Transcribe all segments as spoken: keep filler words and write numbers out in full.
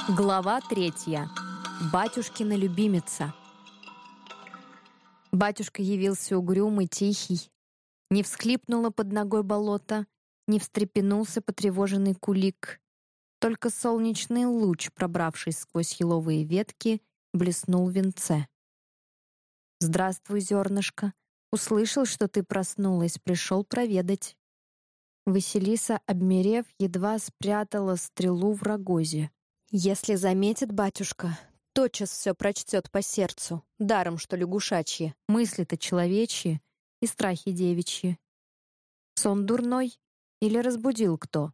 Глава третья. Батюшкина любимица. Батюшка явился угрюмый, тихий. Не всхлипнуло под ногой болото, не встрепенулся потревоженный кулик. Только солнечный луч, пробравшись сквозь еловые ветки, блеснул в венце. «Здравствуй, зернышко. Услышал, что ты проснулась, пришел проведать». Василиса, обмерев, едва спрятала стрелу в рогозе. Если заметит батюшка, тотчас все прочтет по сердцу, даром что лягушачьи, мысли-то человечьи и страхи девичьи. Сон дурной или разбудил кто?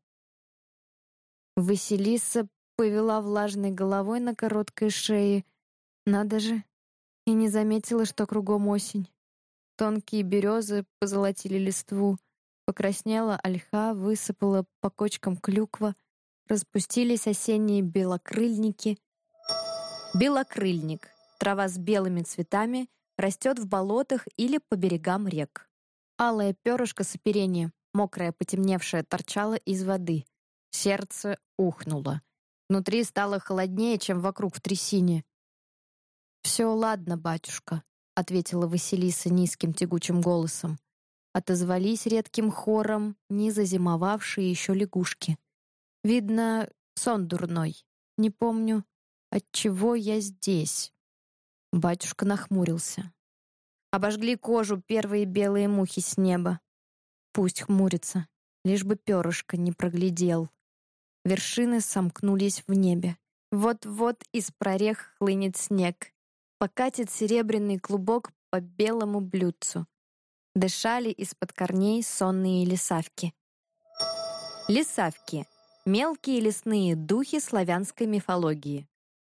Василиса повела влажной головой на короткой шее. Надо же, и не заметила, что кругом осень. Тонкие березы позолотили листву, покраснела ольха, высыпала по кочкам клюква, распустились осенние белокрыльники. Белокрыльник — трава с белыми цветами, растет в болотах или по берегам рек. Алое перышко с оперением, мокрое, потемневшее, торчало из воды. Сердце ухнуло. Внутри стало холоднее, чем вокруг в трясине. «Все ладно, батюшка», — ответила Василиса низким тягучим голосом. Отозвались редким хором незазимовавшие еще лягушки. Видно, сон дурной. Не помню, отчего я здесь. Батюшка нахмурился. Обожгли кожу первые белые мухи с неба. Пусть хмурится, лишь бы перышко не проглядел. Вершины сомкнулись в небе. Вот-вот из прорех хлынет снег. Покатит серебряный клубок по белому блюдцу. Дышали из-под корней сонные лисавки. Лисавки — мелкие лесные духи славянской мифологии.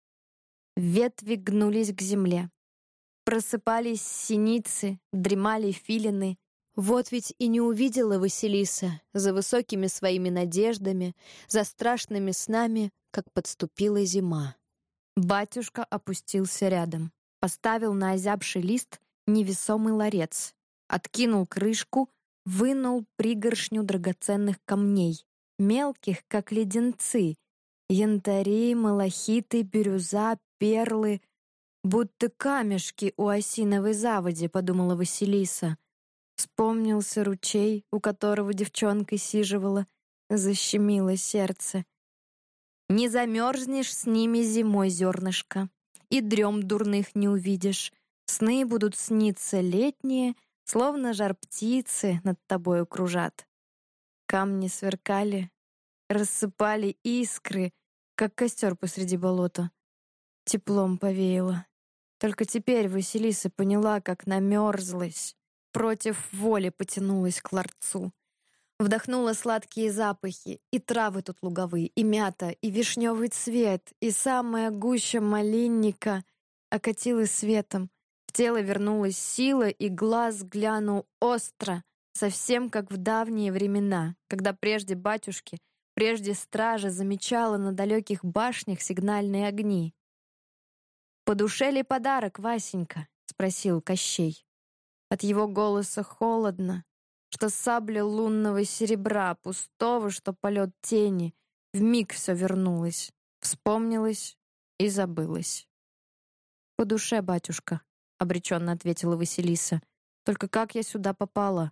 Ветви гнулись к земле. Просыпались синицы, дремали филины. Вот ведь и не увидела Василиса за высокими своими надеждами, за страшными снами, как подступила зима. Батюшка опустился рядом, поставил на озябший лист невесомый ларец, откинул крышку, вынул пригоршню драгоценных камней, мелких, как леденцы, янтари, малахиты, бирюза, перлы, будто камешки у осиновой заводи, подумала Василиса. Вспомнился ручей, у которого девчонка сиживала, защемило сердце. Не замерзнешь с ними зимой, зернышко, и дрем дурных не увидишь. Сны будут сниться летние, словно жар птицы над тобою кружат. Камни сверкали, рассыпали искры, как костер посреди болота. Теплом повеяло. Только теперь Василиса поняла, как намерзлась, против воли потянулась к ларцу. Вдохнула сладкие запахи, и травы тут луговые, и мята, и вишневый цвет, и самая гуща малинника окатилась светом. В тело вернулась сила, и глаз глянул остро, совсем как в давние времена, когда прежде батюшки, прежде стража замечала на далеких башнях сигнальные огни. «По душе ли подарок, Васенька?» — спросил Кощей. От его голоса холодно, что сабля лунного серебра, пустого, что полет тени. Вмиг все вернулось, вспомнилось и забылось. «По душе, батюшка», — обреченно ответила Василиса. «Только как я сюда попала?»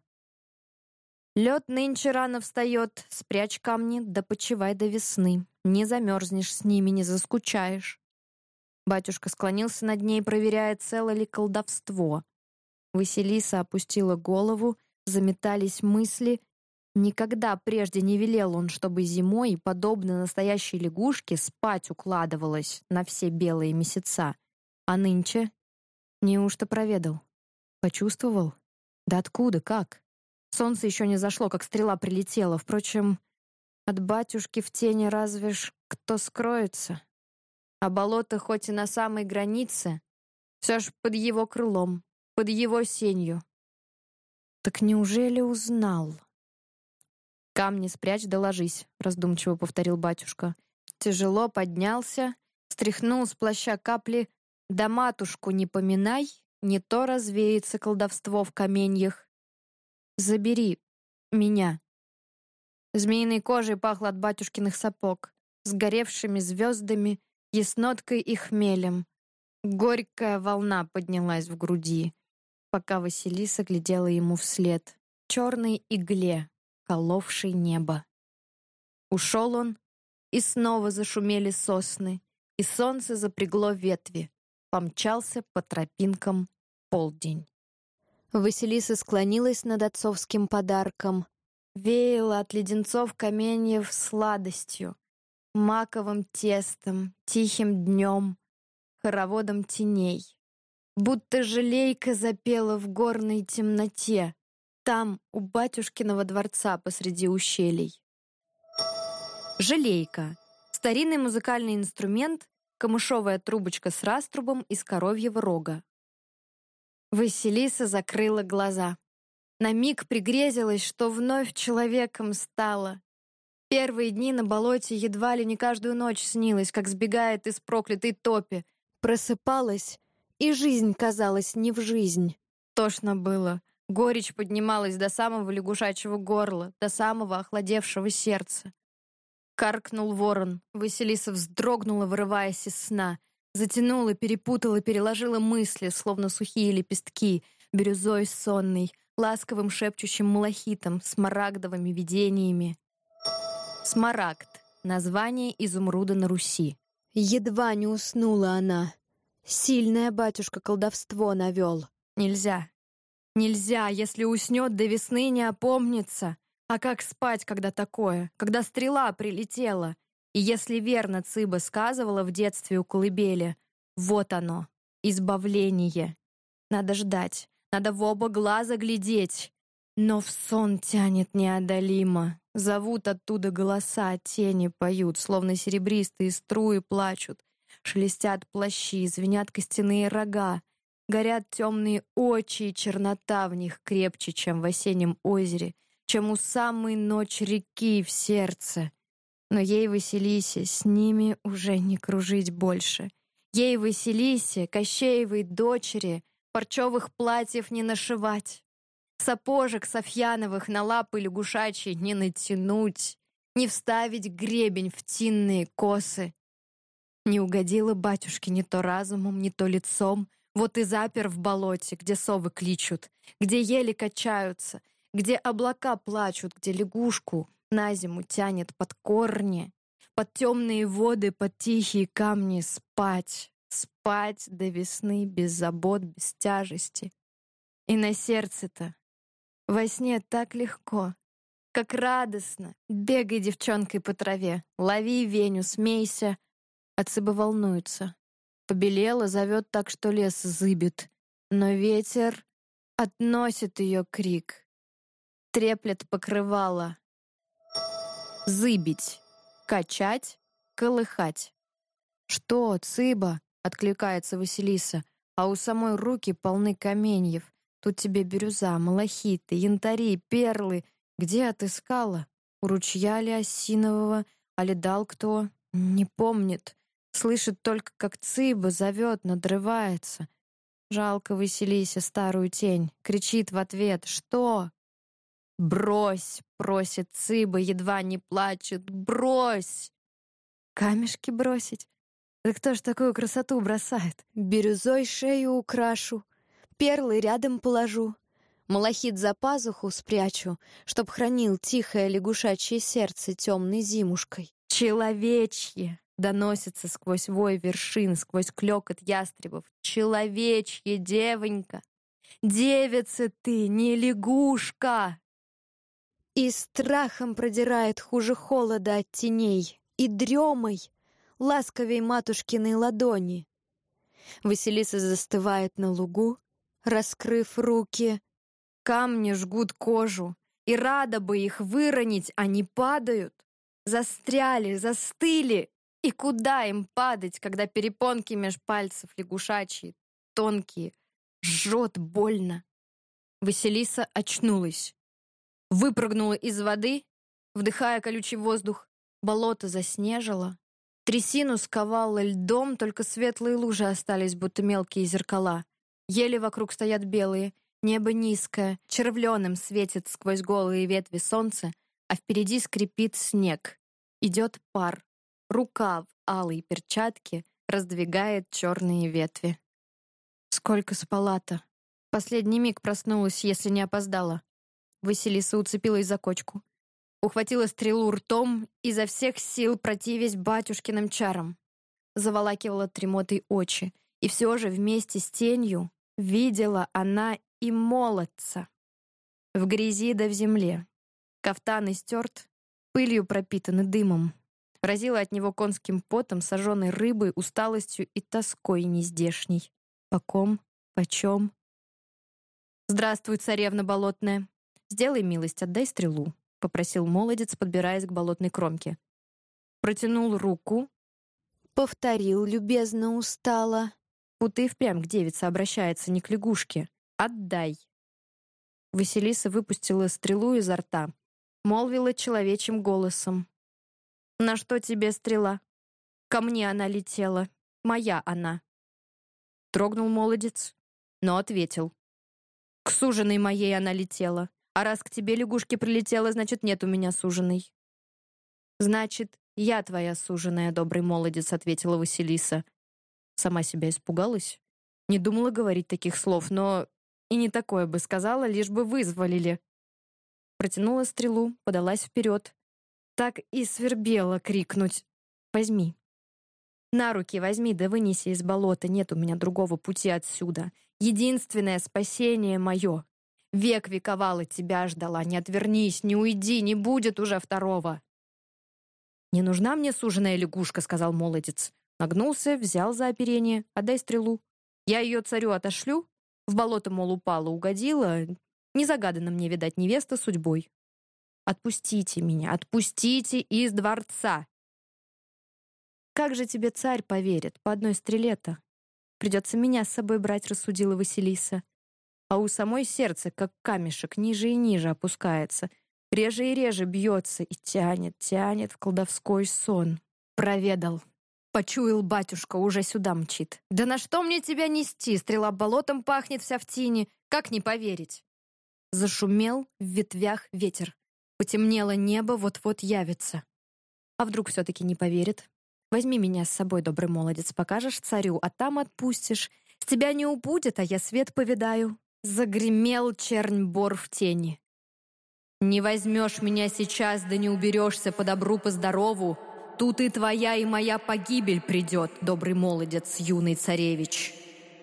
«Лед нынче рано встает, спрячь камни, да почивай до весны. Не замерзнешь с ними, не заскучаешь». Батюшка склонился над ней, проверяя, цело ли колдовство. Василиса опустила голову, заметались мысли. Никогда прежде не велел он, чтобы зимой, подобно настоящей лягушке, спать укладывалась на все белые месяца. А нынче? Неужто проведал? Почувствовал? Да откуда, как? Солнце еще не зашло, как стрела прилетела. Впрочем, от батюшки в тени разве ж кто скроется? А болото хоть и на самой границе, все ж под его крылом, под его сенью. Так неужели узнал? «Камни спрячь да ложись», — раздумчиво повторил батюшка. Тяжело поднялся, стряхнул с плаща капли. «Да матушку не поминай, не то развеется колдовство в каменьях. Забери меня». Змеиной кожей пахло от батюшкиных сапог, сгоревшими звездами, ясноткой и хмелем. Горькая волна поднялась в груди, пока Василиса глядела ему вслед, черной игле, коловшей небо. Ушел он, и снова зашумели сосны, и солнце запрягло ветви, помчался по тропинкам полдень. Василиса склонилась над отцовским подарком, веяла от леденцов каменьев сладостью, маковым тестом, тихим днем, хороводом теней. Будто жалейка запела в горной темноте, там, у батюшкиного дворца посреди ущелий. Жалейка — старинный музыкальный инструмент, камышовая трубочка с раструбом из коровьего рога. Василиса закрыла глаза. На миг пригрезилось, что вновь человеком стала. Первые дни на болоте едва ли не каждую ночь снилось, как сбегает из проклятой топи. Просыпалась, и жизнь казалась не в жизнь. Тошно было. Горечь поднималась до самого лягушачьего горла, до самого охладевшего сердца. Каркнул ворон. Василиса вздрогнула, вырываясь из сна. Затянула, перепутала, переложила мысли, словно сухие лепестки, бирюзой сонной, ласковым шепчущим малахитом, смарагдовыми видениями. Смарагд — название изумруда на Руси. Едва не уснула она. Сильное батюшка колдовство навел. Нельзя. Нельзя, если уснет, до весны не опомнится. А как спать, когда такое? Когда стрела прилетела? И если верно Цыба сказывала в детстве у колыбели, вот оно, избавление. Надо ждать, надо в оба глаза глядеть. Но в сон тянет неодолимо. Зовут оттуда голоса, тени поют, словно серебристые струи плачут. Шелестят плащи, звенят костяные рога. Горят темные очи, и чернота в них крепче, чем в осеннем озере, чем у самой ночи реки в сердце. Но ей, Василисе, с ними уже не кружить больше. Ей, Василисе, Кощеевой дочери, парчевых платьев не нашивать, сапожек софьяновых на лапы лягушачьи не натянуть, не вставить гребень в тинные косы. Не угодила батюшке ни то разумом, ни то лицом, вот и запер в болоте, где совы кличут, где ели качаются, где облака плачут, где лягушку на зиму тянет под корни, под темные воды, под тихие камни спать, спать до весны без забот, без тяжести. И на сердце-то во сне так легко, как радостно. Бегай девчонкой по траве, лови Веню, смейся. А Цыба волнуется. Побелела, зовет так, что лес зыбит. Но ветер относит ее крик. Треплет покрывало. Зыбить, качать, колыхать. «Что, Цыба?» — откликается Василиса, а у самой руки полны каменьев. Тут тебе бирюза, малахиты, янтари, перлы. Где отыскала? У ручья ли осинового, али дал кто? Не помнит. Слышит только, как Цыба зовет, надрывается. Жалко Василисе старую тень. Кричит в ответ: «Что?» «Брось!» — просит Цыба, едва не плачет. «Брось!» Камешки бросить? Да кто ж такую красоту бросает? Бирюзой шею украшу, перлы рядом положу, малахит за пазуху спрячу, чтоб хранил тихое лягушачье сердце темной зимушкой. «Человечье!» — доносится сквозь вой вершин, сквозь клёкот ястребов. «Человечье, девонька! Девица ты, не лягушка!» И страхом продирает хуже холода от теней, и дремой, ласковей матушкиной ладони. Василиса застывает на лугу, раскрыв руки. Камни жгут кожу, и рада бы их выронить, а не падают. Застряли, застыли. И куда им падать, когда перепонки меж пальцев лягушачьи, тонкие, жжет больно? Василиса очнулась. Выпрыгнула из воды, вдыхая колючий воздух. Болото заснежило. Трясину сковало льдом, только светлые лужи остались, будто мелкие зеркала. Ели вокруг стоят белые, небо низкое, червленым светит сквозь голые ветви солнце, а впереди скрипит снег. Идет пар. рука в алой перчатке раздвигает черные ветви. Сколько спала-то? Последний миг проснулась, если не опоздала. Василиса уцепилась за кочку. Ухватила стрелу ртом, изо всех сил противясь батюшкиным чарам. Заволакивала дремотой очи, и все же вместе с тенью видела она и молодца. В грязи да в земле. Кафтан истерт, пылью пропитан и дымом. Разила от него конским потом, сожженной рыбой, усталостью и тоской нездешней. По ком? Почем? «Здравствуй, царевна болотная. Сделай милость, отдай стрелу», — попросил молодец, подбираясь к болотной кромке. Протянул руку, повторил любезно устало, будто и впрямь к девице обращается, не к лягушке. «Отдай». Василиса выпустила стрелу изо рта, молвила человечьим голосом. «На что тебе стрела? Ко мне она летела. Моя она». Трогнул молодец, но ответил. «К суженой моей она летела. А раз к тебе лягушки прилетела, значит, нет у меня суженой». «Значит, я твоя суженая, добрый молодец», — ответила Василиса. Сама себя испугалась. Не думала говорить таких слов, но и не такое бы сказала, лишь бы вызволили. Протянула стрелу, подалась вперед. Так и свербела крикнуть: «Возьми! На руки возьми, да вынеси из болота, нет у меня другого пути отсюда. Единственное спасение мое. Век вековала тебя ждала, не отвернись, не уйди, не будет уже второго». «Не нужна мне суженая лягушка», — сказал молодец. Нагнулся, взял за оперение. «Отдай стрелу. Я ее царю отошлю. В болото, мол, упала, угодила. Не загадана мне, видать, невеста судьбой. Отпустите меня, отпустите из дворца». «Как же тебе царь поверит по одной стреле-то? Придется меня с собой брать», — рассудила Василиса. А у самой сердце, как камешек, ниже и ниже опускается. Реже и реже бьется и тянет, тянет в колдовской сон. Проведал. Почуял батюшка, уже сюда мчит. «Да на что мне тебя нести? Стрела болотом пахнет вся в тине. Как не поверить?» Зашумел в ветвях ветер. Потемнело небо, вот-вот явится. А вдруг все-таки не поверит? «Возьми меня с собой, добрый молодец, покажешь царю, а там отпустишь. С тебя не убудет, а я свет повидаю». Загремел чернь-бор в тени. «Не возьмешь меня сейчас, да не уберешься по добру, по здорову. Тут и твоя, и моя погибель придет, добрый молодец, юный царевич».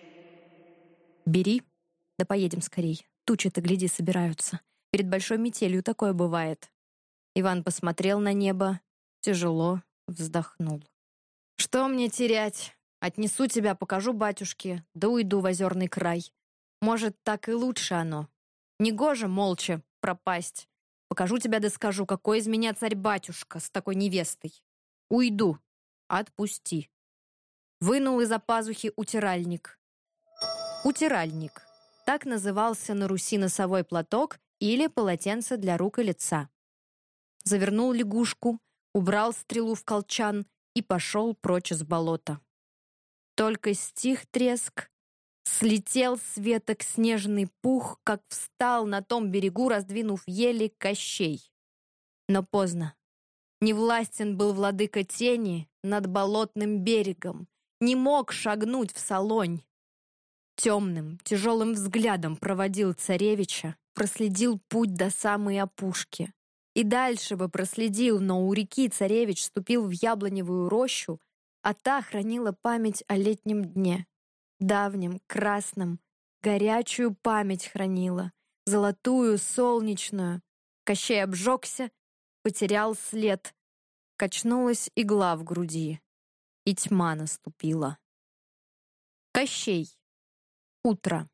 «Бери, да поедем скорей. Тучи-то, гляди, собираются. Перед большой метелью такое бывает». Иван посмотрел на небо, тяжело вздохнул. «Что мне терять? Отнесу тебя, покажу батюшке, да уйду в озерный край. Может, так и лучше оно. Негоже молча пропасть. Покажу тебя да скажу, какой из меня царь-батюшка с такой невестой. Уйду. Отпусти». Вынул из-за пазухи утиральник. Утиральник. Так назывался на Руси носовой платок или полотенце для рук и лица. Завернул лягушку, убрал стрелу в колчан и пошел прочь из болота. Только стих треск, слетел с веток снежный пух, как встал на том берегу, раздвинув ели, Кощей. Но поздно. Невластен был владыка тени над болотным берегом, не мог шагнуть в Солонь. Темным, тяжелым взглядом проводил царевича, проследил путь до самой опушки. И дальше бы проследил, но у реки царевич вступил в яблоневую рощу, а та хранила память о летнем дне. Давнем, красном, горячую память хранила, золотую, солнечную. Кощей обжегся, потерял след. Качнулась игла в груди, и тьма наступила. Кощей. Утро.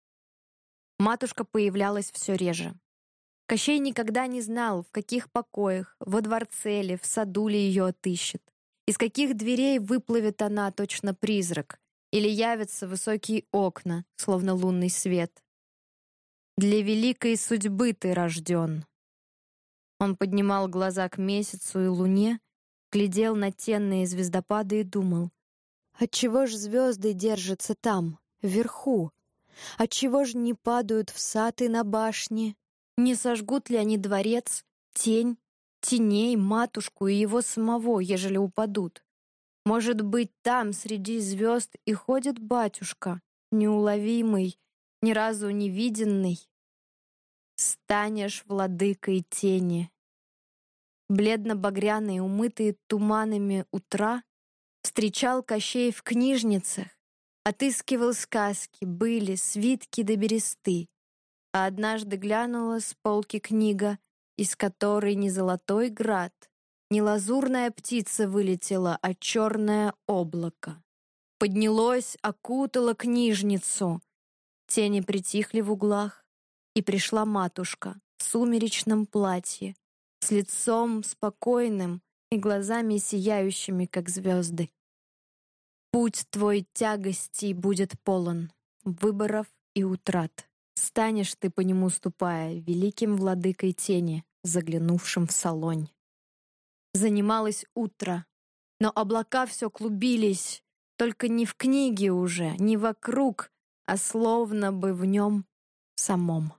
Матушка появлялась все реже. Кощей никогда не знал, в каких покоях, во дворце ли, в саду ли ее отыщет, из каких дверей выплывет она, точно призрак, или явятся высокие окна, словно лунный свет. «Для великой судьбы ты рожден». Он поднимал глаза к месяцу и луне, глядел на тенные звездопады и думал: отчего ж звезды держатся там, вверху? Отчего ж не падают в сад и на башни? Не сожгут ли они дворец, тень, Теней, матушку и его самого, ежели упадут. Может быть, там, среди звезд, и ходит батюшка, неуловимый, ни разу не виденный. Станешь владыкой тени. Бледно-багряные, умытые туманами утра, встречал Кощей в книжницах, отыскивал сказки, были, свитки да бересты. А однажды глянула с полки книга, из которой не золотой град, не лазурная птица вылетела, а черное облако. Поднялось, окутало книжницу. Тени притихли в углах, и пришла матушка в сумеречном платье, с лицом спокойным и глазами сияющими, как звезды. Путь твой тягостей будет полон, выборов и утрат. Станешь ты по нему ступая, великим владыкой тени, заглянувшим в салонь. Занималось утро, но облака все клубились, только не в книге уже, не вокруг, а словно бы в нем самом.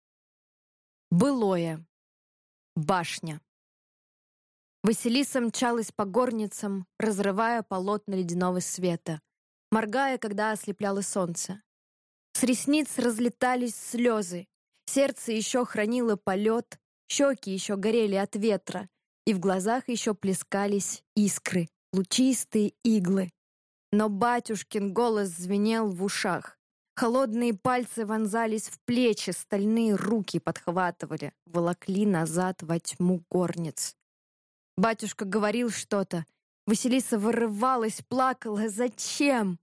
Былое. Башня. Василиса мчалась по горницам, разрывая полотна ледяного света, моргая, когда ослепляло солнце. С ресниц разлетались слезы, сердце еще хранило полет, щеки еще горели от ветра, и в глазах еще плескались искры, лучистые иглы. Но батюшкин голос звенел в ушах. Холодные пальцы вонзались в плечи, стальные руки подхватывали, волокли назад во тьму горниц. Батюшка говорил что-то. Василиса вырывалась, плакала. Зачем?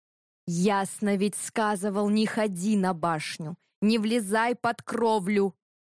Ясно ведь сказывал: не ходи на башню, не влезай под кровлю.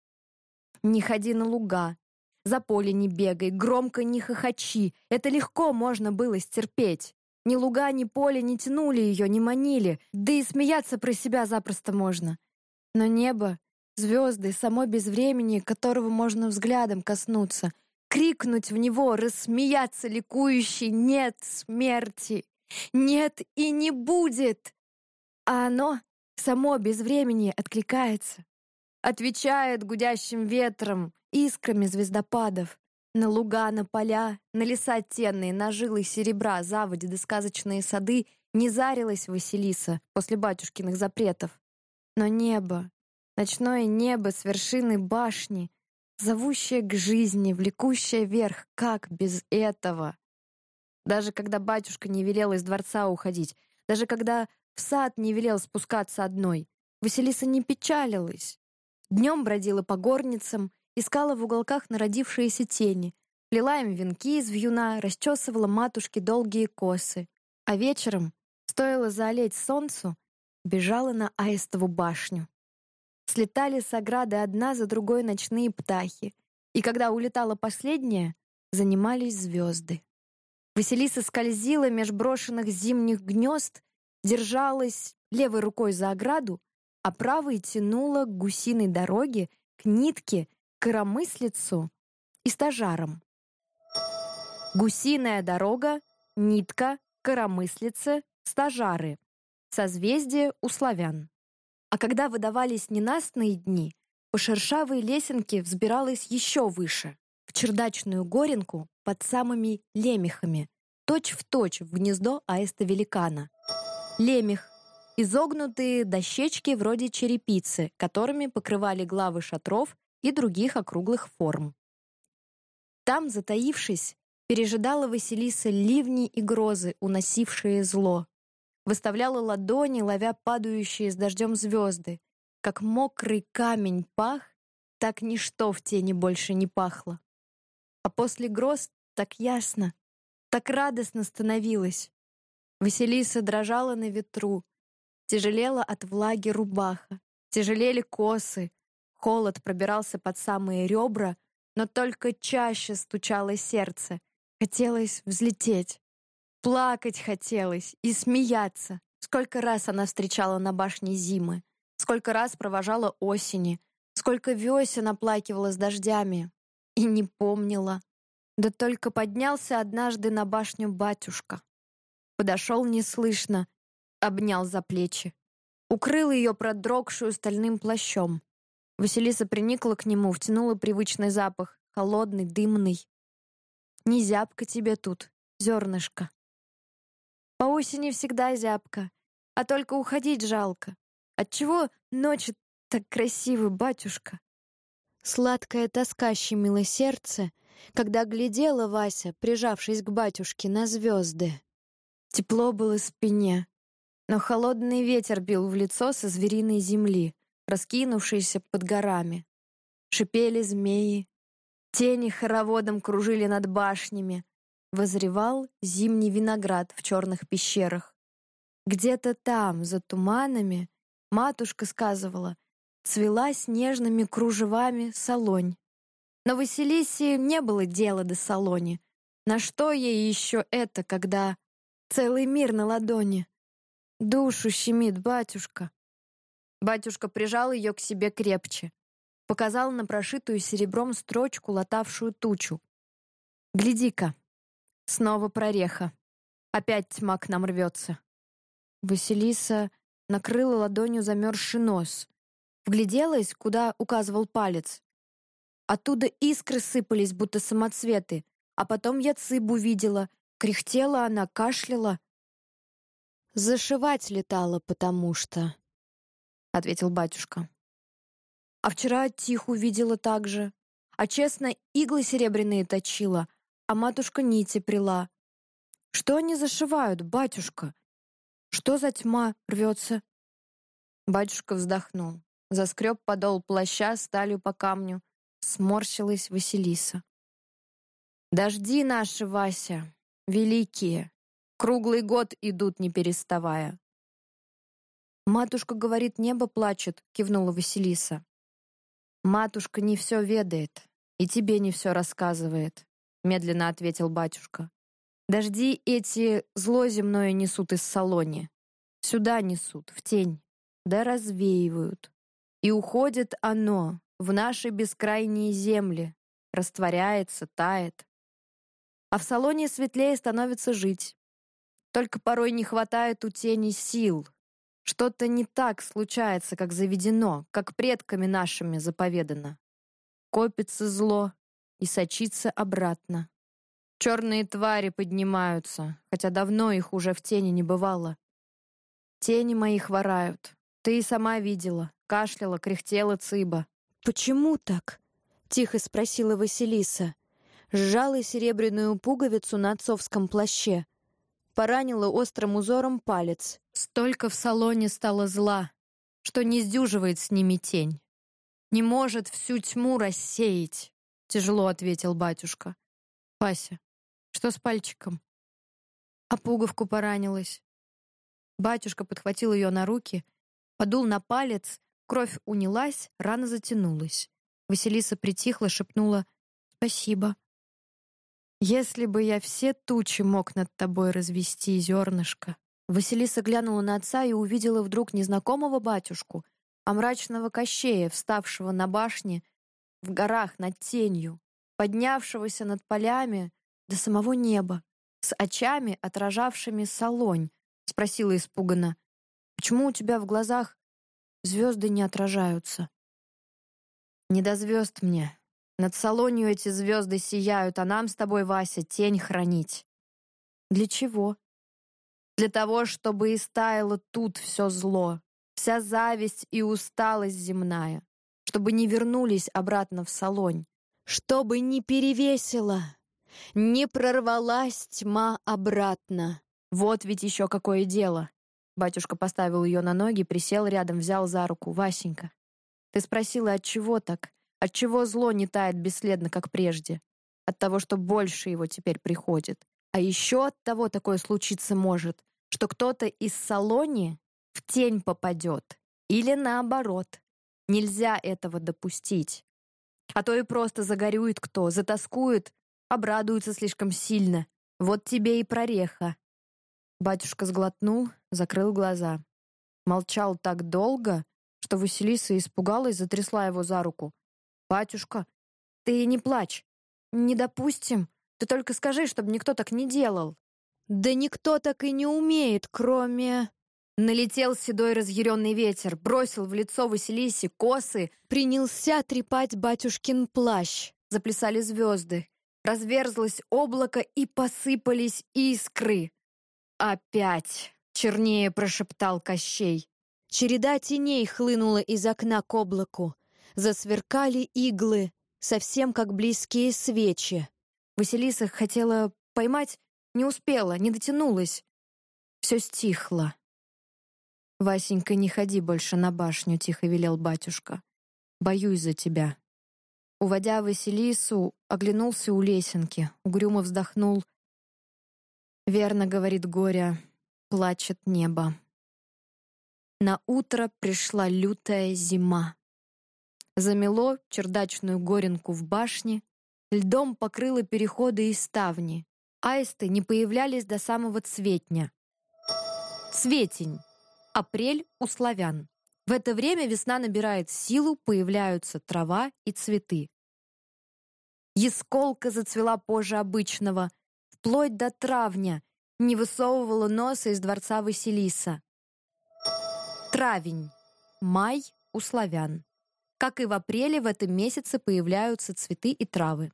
Не ходи на луга, за поле не бегай, громко не хохочи. Это легко можно было стерпеть. Ни луга, ни поле не тянули ее, не манили, да и смеяться про себя запросто можно. Но небо, звезды, само безвремени, которого можно взглядом коснуться, крикнуть в него, рассмеяться ликующий: нет смерти, нет и не будет. А оно, само безвремени, откликается, отвечает гудящим ветром, искрами звездопадов. На луга, на поля, на леса тенные, на жилы серебра, заводи да сказочные сады не зарилась Василиса после батюшкиных запретов. Но небо, ночное небо с вершины башни, зовущее к жизни, влекущее вверх, как без этого? Даже когда батюшка не велел из дворца уходить, даже когда в сад не велел спускаться одной, Василиса не печалилась. Днем бродила по горницам, искала в уголках народившиеся тени, плела им венки из вьюна, расчесывала матушке долгие косы. А вечером, стоило заолеть солнцу, бежала на Аистову башню. Слетали с ограды одна за другой ночные птахи, и когда улетала последняя, занимались звезды. Василиса скользила меж брошенных зимних гнезд, держалась левой рукой за ограду, а правой тянула к гусиной дороге, к нитке, коромыслицу и стажарам. Гусиная дорога, нитка, коромыслица, стажары. Созвездие у славян. А когда выдавались ненастные дни, по шершавой лесенке взбиралась еще выше, в чердачную горенку под самыми лемехами, точь-в-точь в гнездо аиста-великана. Лемех — изогнутые дощечки вроде черепицы, которыми покрывали главы шатров и других округлых форм. Там, затаившись, пережидала Василиса ливни и грозы, уносившие зло. Выставляла ладони, ловя падающие с дождем звезды. Как мокрый камень пах, так ничто в тени больше не пахло. А после гроз так ясно, так радостно становилось. Василиса дрожала на ветру, тяжелела от влаги рубаха, тяжелели косы, холод пробирался под самые ребра, но только чаще стучало сердце. Хотелось взлететь. Плакать хотелось и смеяться. Сколько раз она встречала на башне зимы, сколько раз провожала осени, сколько весен оплакивала с дождями. И не помнила. Да только поднялся однажды на башню батюшка. Подошел неслышно, обнял за плечи. Укрыл ее продрогшую стальным плащом. Василиса приникла к нему, втянула привычный запах холодный, дымный. Не зябко тебе тут, зернышко. По осени всегда зябко, а только уходить жалко. Отчего ночи так красивы, батюшка? Сладкая тоска щемила сердце, когда глядела Вася, прижавшись к батюшке, на звезды. Тепло было в спине, но холодный ветер бил в лицо со звериной земли, раскинувшейся под горами. Шипели змеи, тени хороводом кружили над башнями. Возревал зимний виноград в черных пещерах. Где-то там, за туманами, матушка сказывала, цвела снежными кружевами солонь. Но Василисе не было дела до солони. На что ей еще это, когда целый мир на ладони? Душу щемит, батюшка. Батюшка прижал ее к себе крепче. Показал на прошитую серебром строчку, латавшую тучу. «Гляди-ка, снова прореха. Опять тьма к нам рвется». Василиса накрыла ладонью замерзший нос. Вгляделась, куда указывал палец. Оттуда искры сыпались, будто самоцветы, а потом я цыбу видела. Кряхтела она, кашляла. «Зашивать летала, потому что», — ответил батюшка. «А вчера тихо видела так же. А честно, иглы серебряные точила, а матушка нити прила. Что они зашивают, батюшка? Что за тьма рвется?» Батюшка вздохнул, заскреб подол плаща сталью по камню. Сморщилась Василиса. «Дожди наши, Вася, великие, круглый год идут, не переставая». «Матушка говорит, небо плачет», — кивнула Василиса. «Матушка не все ведает, и тебе не все рассказывает», — медленно ответил батюшка. «Дожди эти зло земное несут из Салони. Сюда несут, в тень, да развеивают. И уходит оно в наши бескрайние земли, растворяется, тает. А в Салоне светлее становится жить. Только порой не хватает у тени сил. Что-то не так случается, как заведено, как предками нашими заповедано. Копится зло и сочится обратно. Черные твари поднимаются, хотя давно их уже в тени не бывало. Тени мои хворают. Ты и сама видела. Кашляла, кряхтела цыба. «Почему так?» — тихо спросила Василиса. Сжала серебряную пуговицу на отцовском плаще. Поранила острым узором палец. Столько в Салоне стало зла, что не сдюживает с ними тень. Не может всю тьму рассеять, тяжело ответил батюшка. «Вася, что с пальчиком?» «А пуговку поранилась». Батюшка подхватил ее на руки, подул на палец, кровь унялась, рана затянулась. Василиса притихла, шепнула «Спасибо». «Если бы я все тучи мог над тобой развести, зернышко». Василиса глянула на отца и увидела вдруг незнакомого батюшку, а мрачного Кощея, вставшего на башне в горах над тенью, поднявшегося над полями до самого неба, с очами, отражавшими солонь. Спросила испуганно: «Почему у тебя в глазах звезды не отражаются?» «Не до звезд мне. Над Солонью эти звезды сияют, а нам с тобой, Вася, тень хранить». «Для чего?» «Для того, чтобы истаяло тут все зло, вся зависть и усталость земная, чтобы не вернулись обратно в Солонь, чтобы не перевесила, не прорвалась тьма обратно». «Вот ведь еще какое дело!» Батюшка поставил ее на ноги, присел рядом, взял за руку. «Васенька, ты спросила, от чего так? От чего зло не тает бесследно, как прежде? От того, что больше его теперь приходит. А еще от того такое случиться может, что кто-то из Салони в тень попадет. Или наоборот. Нельзя этого допустить. А то и просто загорюет кто, затоскует, обрадуется слишком сильно. Вот тебе и прореха». Батюшка сглотнул, закрыл глаза. Молчал так долго, что Василиса испугалась, затрясла его за руку. «Батюшка, ты не плачь. Не допустим. Ты только скажи, чтобы никто так не делал». «Да никто так и не умеет, кроме...» Налетел седой разъяренный ветер, бросил в лицо Василисе косы, принялся трепать батюшкин плащ. заплясали звезды. Разверзлось облако, и посыпались искры. «Опять!» — чернее прошептал Кощей. Череда теней хлынула из окна к облаку. Засверкали иглы, совсем как близкие свечи. Василиса хотела поймать, не успела, не дотянулась. Все стихло. «Васенька, не ходи больше на башню», — тихо велел батюшка. «Боюсь за тебя». Уводя Василису, оглянулся у лесенки, угрюмо вздохнул. «Верно, — говорит Горя, — плачет небо». На утро пришла лютая зима. Замело чердачную горенку в башне, льдом покрыло переходы и ставни. Аисты не появлялись до самого цветня. Цветень. Апрель у славян. В это время весна набирает силу, появляются трава и цветы. Ясколка зацвела позже обычного, вплоть до травня, не высовывала носа из дворца Василиса. Травень. Май у славян. Как и в апреле, в этом месяце появляются цветы и травы.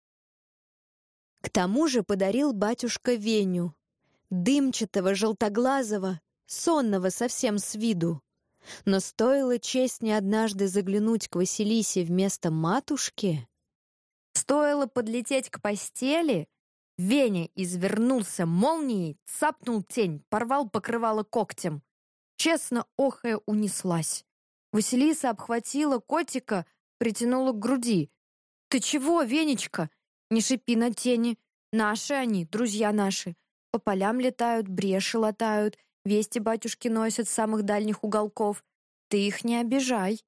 К тому же подарил батюшка Веню, дымчатого, желтоглазого, сонного совсем с виду. Но стоило честне однажды заглянуть к Василисе вместо матушки. Стоило подлететь к постели, Веня извернулся молнией, цапнул тень, порвал покрывало когтем. Честно охая унеслась. Василиса обхватила котика, притянула к груди. «Ты чего, Венечка? Не шипи на тени. Наши они, друзья наши. По полям летают, бреши латают, вести батюшки носят с самых дальних уголков. Ты их не обижай».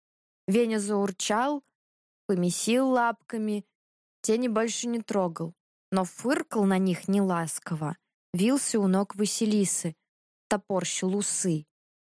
Веня заурчал, помесил лапками, тени больше не трогал, но фыркал на них неласково, вился у ног Василисы, топорщил усы.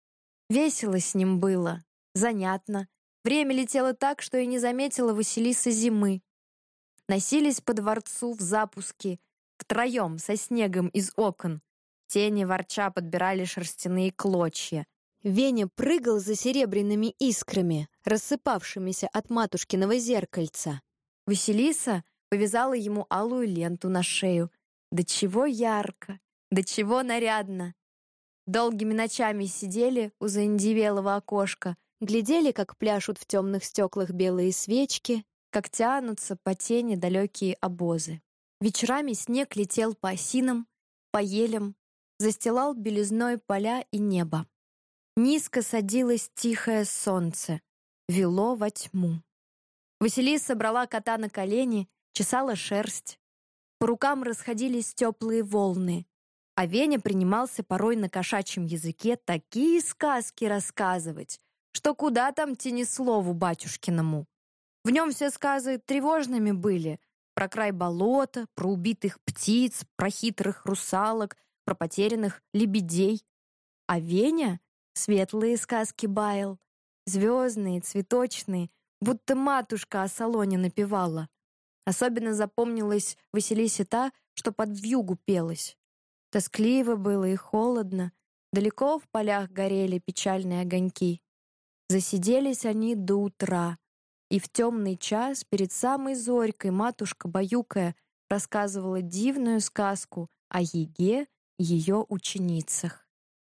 Весело с ним было, занятно. Время летело так, что и не заметила Василиса зимы. Носились по дворцу в запуске, втроем, со снегом из окон. Тени ворча подбирали шерстяные клочья. Веня прыгал за серебряными искрами, рассыпавшимися от матушкиного зеркальца. Василиса повязала ему алую ленту на шею. Да чего ярко, да чего нарядно. Долгими ночами сидели у заиндевелого окошка, глядели, как пляшут в темных стеклах белые свечки, как тянутся по тени далекие обозы. Вечерами снег летел по осинам, по елям, застилал белизной поля и небо. Низко садилось тихое солнце, вело во тьму. Василиса брала кота на колени, чесала шерсть. По рукам расходились теплые волны, а Веня принимался порой на кошачьем языке такие сказки рассказывать, что куда там тенеслову батюшкиному. В нем все сказы тревожными были: про край болота, про убитых птиц, про хитрых русалок, про потерянных лебедей. А Веня светлые сказки баял, звездные, цветочные, будто матушка о салоне напевала. Особенно запомнилась Василисе та, что под вьюгу пелась. Тоскливо было и холодно, далеко в полях горели печальные огоньки. Засиделись они до утра, и в темный час перед самой зорькой матушка, баюкая, рассказывала дивную сказку о Еге и ее ученицах.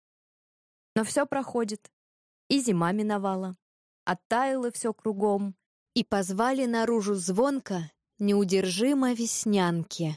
Но все проходит, и зима миновала, оттаяло все кругом, и позвали наружу звонко неудержимо веснянки.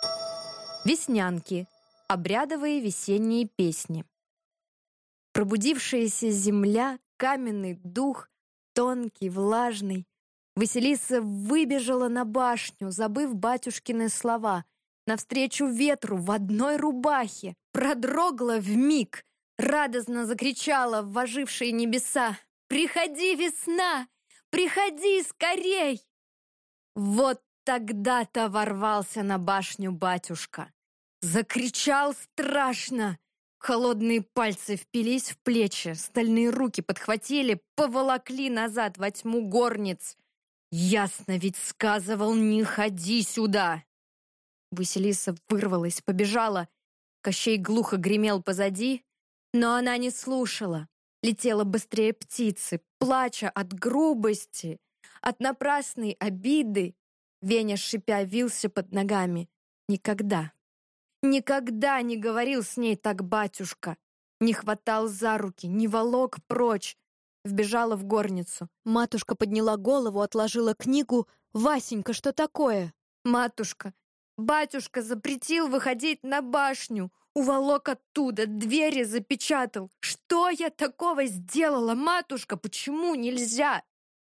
Веснянки — обрядовые весенние песни. Пробудившаяся земля, каменный дух, тонкий, влажный. Василиса выбежала на башню, забыв батюшкины слова, навстречу ветру в одной рубахе, продрогла вмиг, радостно закричала в ожившие небеса: «Приходи, весна! Приходи скорей!» Вот тогда-то ворвался на башню батюшка. Закричал страшно. Холодные пальцы впились в плечи, стальные руки подхватили, поволокли назад во тьму горниц. Ясно ведь сказывал: «Не ходи сюда!» Василиса вырвалась, побежала. Кощей глухо гремел позади, но она не слушала. Летела быстрее птицы, плача от грубости, от напрасной обиды. Веня, шипя, вился под ногами. Никогда, никогда не говорил с ней так батюшка. Не хватал за руки, не волок прочь. Вбежала в горницу. Матушка подняла голову, отложила книгу. «Васенька, что такое?» «Матушка, батюшка запретил выходить на башню. Уволок оттуда, двери запечатал. Что я такого сделала, матушка? Почему нельзя?»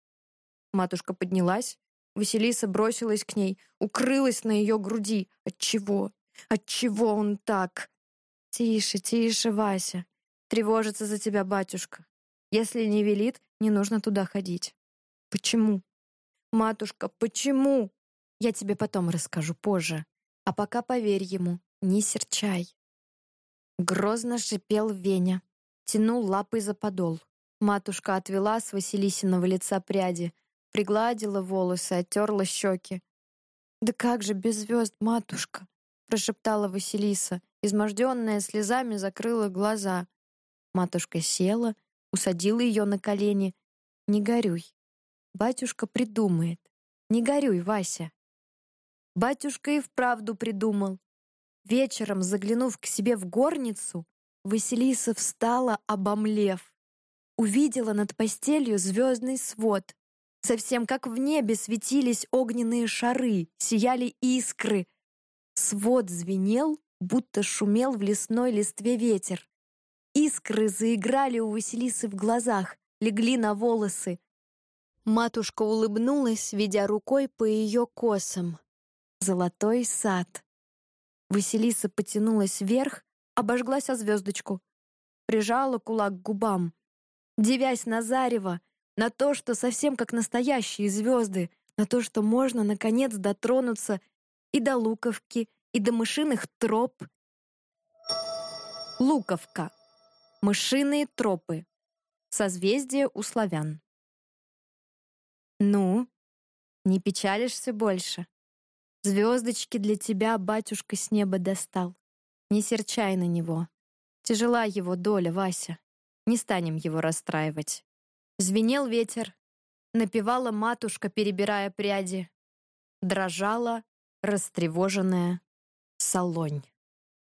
Матушка поднялась. Василиса бросилась к ней, укрылась на ее груди. Отчего? Отчего он так? «Тише, тише, Вася. Тревожится за тебя батюшка. Если не велит, не нужно туда ходить». «Почему?» «Матушка, почему?» «Я тебе потом расскажу, позже. А пока поверь ему, не серчай». Грозно шипел Веня, тянул лапой за подол. Матушка отвела с Василисиного лица пряди, пригладила волосы, оттерла щеки. «Да как же без звезд, матушка?» прошептала Василиса, изможденная слезами закрыла глаза. Матушка села, усадила ее на колени. «Не горюй. Батюшка придумает. Не горюй, Вася». Батюшка и вправду придумал. Вечером, заглянув к себе в горницу, Василиса встала, обомлев. Увидела над постелью звездный свод. Совсем как в небе светились огненные шары, сияли искры. Свод звенел, будто шумел в лесной листве ветер. Искры заиграли у Василисы в глазах, легли на волосы. Матушка улыбнулась, ведя рукой по ее косам. Золотой сад. Василиса потянулась вверх, обожглась о звездочку. Прижала кулак к губам. Дивясь на зарево, на то, что совсем как настоящие звезды, на то, что можно, наконец, дотронуться и до Луковки, и до мышиных троп. Луковка. Мышиные тропы. Созвездие у славян. «Ну, не печалишься больше? Звездочки для тебя батюшка с неба достал. Не серчай на него. Тяжела его доля, Вася. Не станем его расстраивать». Звенел ветер. Напевала матушка, перебирая пряди. Дрожала растревоженная Солонь.